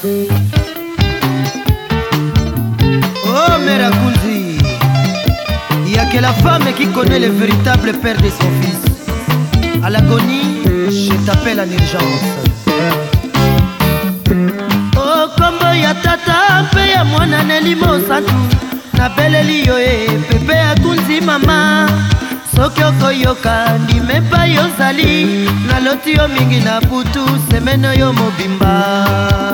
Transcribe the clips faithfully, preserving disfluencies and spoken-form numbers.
Oh Merakundi, il n'y a que la femme qui connaît le véritable père de son fils. À l'agonie, je t'appelle en urgence. Oh kombo ya tata mpe ya mwana nelimo santu nabeleli yo e pepe ya kunzi mama soki okoyoka ndime mpa yozali naloti yo mingi na butu semene yo mobimba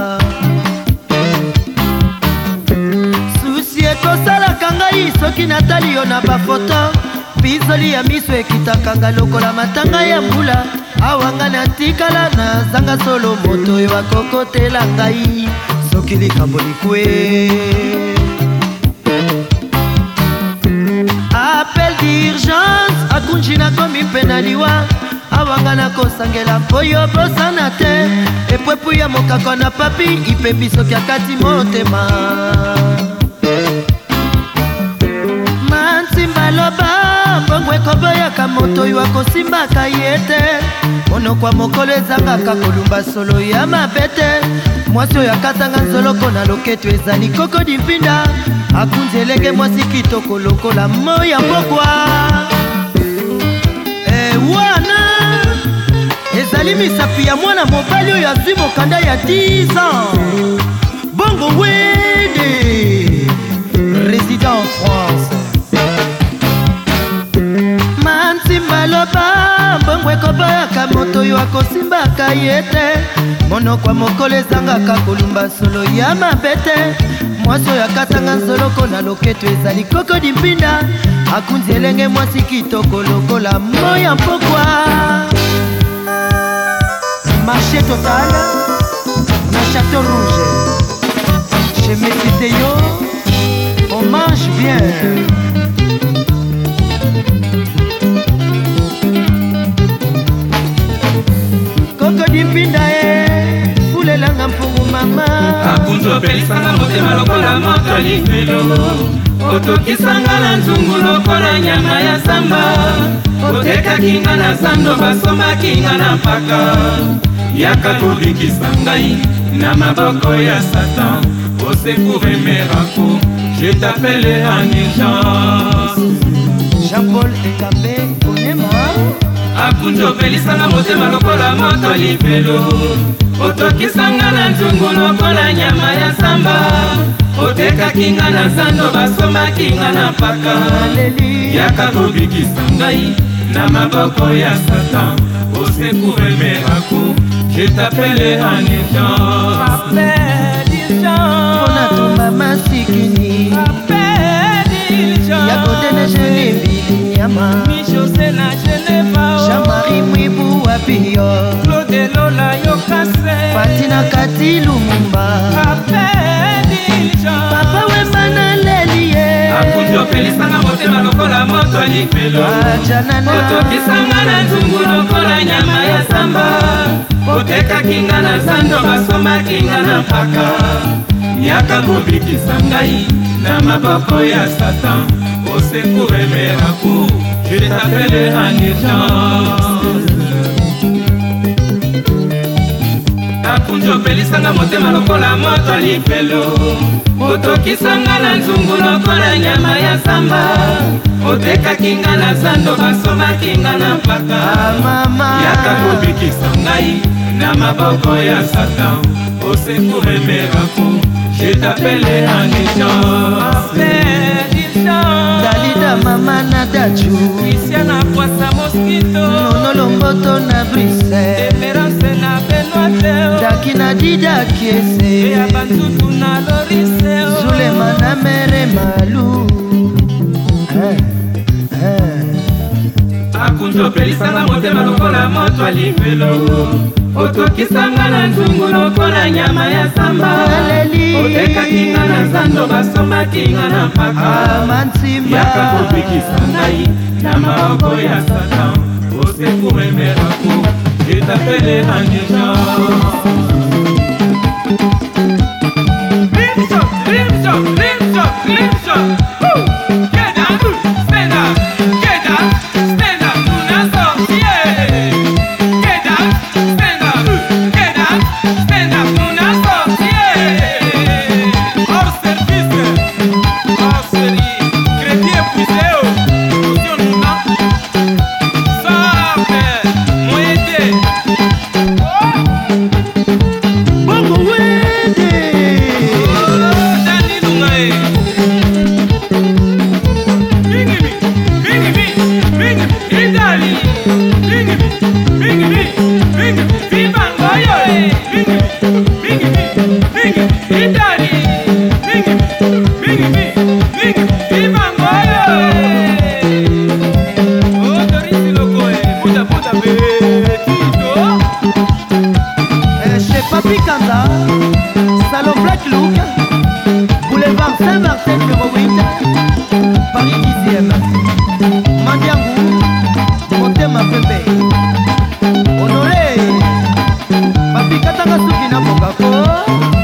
susi ekosalaka ngai soki natali yo na bafoto bizoli ya miso ekitakanga lokola matanga ya mbula awanga natikala na zanga solo moto oyo akokotela ngai soki likambo likwe appel d'urgence akunji nakomi mpe na liwa awanga nakosangela mpo yo bosana te epwepu ya mokako na papi ipepi soki akati motema mansimba loba mbongo ekoboyaka moto oyo akosimbaka ye te monokwa mokolo ezangaka kolumba solo ya mabe te mwasi oyo akatanga nzoloko na loketo ezali koko dimpinda akunzi elenge mwasi kitoko lokola moya mbokwa ewana ezali misapi ya mwana mobali oyo azwi mokanda ya dix ans bongo wede résident en France maloba mbongo ekoboyaka moto oyo akosimbaka ye te monokwa mokolo ezangaka kolumba solo ya mabe te mwasi oyo akatanga nzoloko na loketo ezali koko dimpinda akunzi elenge mwasi kitoko lokola moya mpokwa marché total na château rouge chez Mesiteyo on mange bien. Dimpinda e fulelanga mpungu mama akunzo pelisanga motema lokola moto lifelo otokisanga na nzungu lokola nyama ya samba otekaki na zando basomaki nga na mpaka yaka kobikisa ngai na maboko ya satan osekure merako je t'appelle en urgence. Jean-Paul Engambe Konema akunjo pelisanga motema lokola moto lifelo otokisanga na nzungu lokola nyama ya samba otekaki nga na zando basomaki nga na mpaka yaka kobikisa ngai na maboko ya satan osekure merako je t'appelle en urgence. Mpona tumba masikini yakodene jenebili nyama Jean-Marie Mwibu wapio Claude Lola yokase Fatina Kati Lumumba Papa wemana lelie akunjo pelisanga motema lokola moto lifelo otokisanga na nzungu lokola nyama ya samba otekaki nga na zando basomaki nga na mpaka yaka kobikisa ngai na maboko ya satan osekure merako je t'appelle en urgence. Akunjo pelisanga motema lokola moto lifelo otokisanga na nzungu lokola nyama ya samba otekaki nga na zando basomaki nga na mpaka yaka kobikisa ngai na maboko ya satan osekure merako je t'appelle en urgence. Dalida mama na daju Christiana Kwasa Mosquito Nono Lomboto na Bruxelles Emerance na Benoît Daki na Dida Kiese Ea Bantutu na Loriseo Zulema na Mere Malu akunjo pelisanga motema lokola moto lifelo otokisanga na nzungu lokola nyama ya samba otekaki nga na zando basomaki nga na mpaka yaka kobikisa ngai na maboko ya satan osekure merako je t'appelle en urgence. Rimshot, rimshot, rimshot, rimshot. Get down, stand up, get down, stand up, do not stop, yeah. Get down, stand up, get down, stand up, do not stop, yeah. Bye.